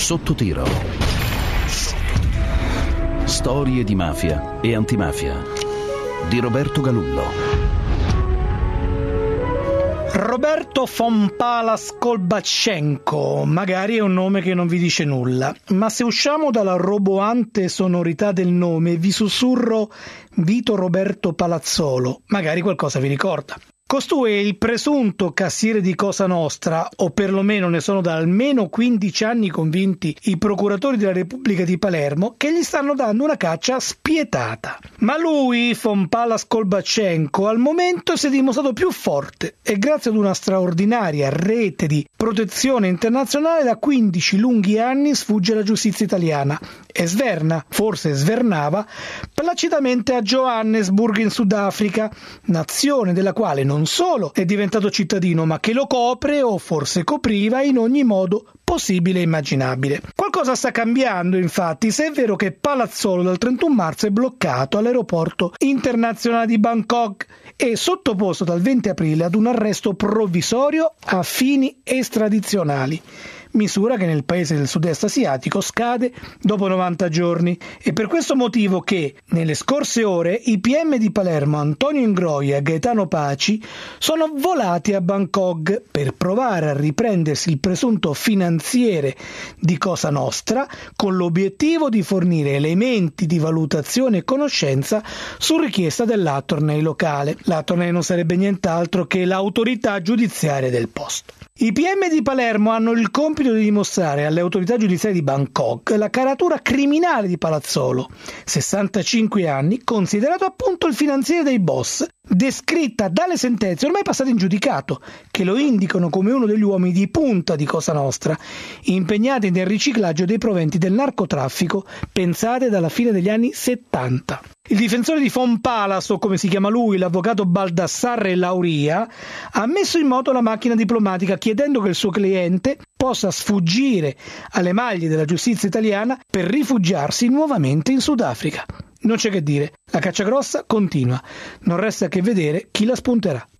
Sotto tiro. Storie di mafia e antimafia di Roberto Galullo. Roberto von Palas Kolbatchenko, magari è un nome che non vi dice nulla, ma se usciamo dalla roboante sonorità del nome vi sussurro Vito Roberto Palazzolo, magari qualcosa vi ricorda. Costui è il presunto cassiere di Cosa Nostra, o perlomeno ne sono da almeno 15 anni convinti i procuratori della Repubblica di Palermo, che gli stanno dando una caccia spietata. Ma lui, von Palas Kolbatchenko, al momento si è dimostrato più forte e grazie ad una straordinaria rete di protezione internazionale da 15 lunghi anni sfugge alla giustizia italiana e sverna, forse svernava, placidamente a Johannesburg in Sudafrica, nazione della quale non solo è diventato cittadino, ma che lo copre o forse copriva in ogni modo possibile e immaginabile. Qualcosa sta cambiando, infatti, se è vero che Palazzolo dal 31 marzo è bloccato all'aeroporto internazionale di Bangkok e sottoposto dal 20 aprile ad un arresto provvisorio a fini estradizionali. Misura che nel paese del sud-est asiatico scade dopo 90 giorni. È per questo motivo che, nelle scorse ore, i PM di Palermo Antonio Ingroia e Gaetano Paci sono volati a Bangkok per provare a riprendersi il presunto finanziere di Cosa Nostra con l'obiettivo di fornire elementi di valutazione e conoscenza su richiesta dell'attorney locale. L'attorney non sarebbe nient'altro che l'autorità giudiziaria del posto. I PM di Palermo hanno il compito di dimostrare alle autorità giudiziarie di Bangkok la caratura criminale di Palazzolo, 65 anni, considerato appunto il finanziere dei boss, descritta dalle sentenze ormai passate in giudicato, che lo indicano come uno degli uomini di punta di Cosa Nostra, impegnati nel riciclaggio dei proventi del narcotraffico, pensate dalla fine degli anni 70. Il difensore di von Palas, o come si chiama lui, l'avvocato Baldassarre Lauria, ha messo in moto la macchina diplomatica chiedendo che il suo cliente possa sfuggire alle maglie della giustizia italiana per rifugiarsi nuovamente in Sudafrica. Non c'è che dire, la caccia grossa continua, non resta che vedere chi la spunterà.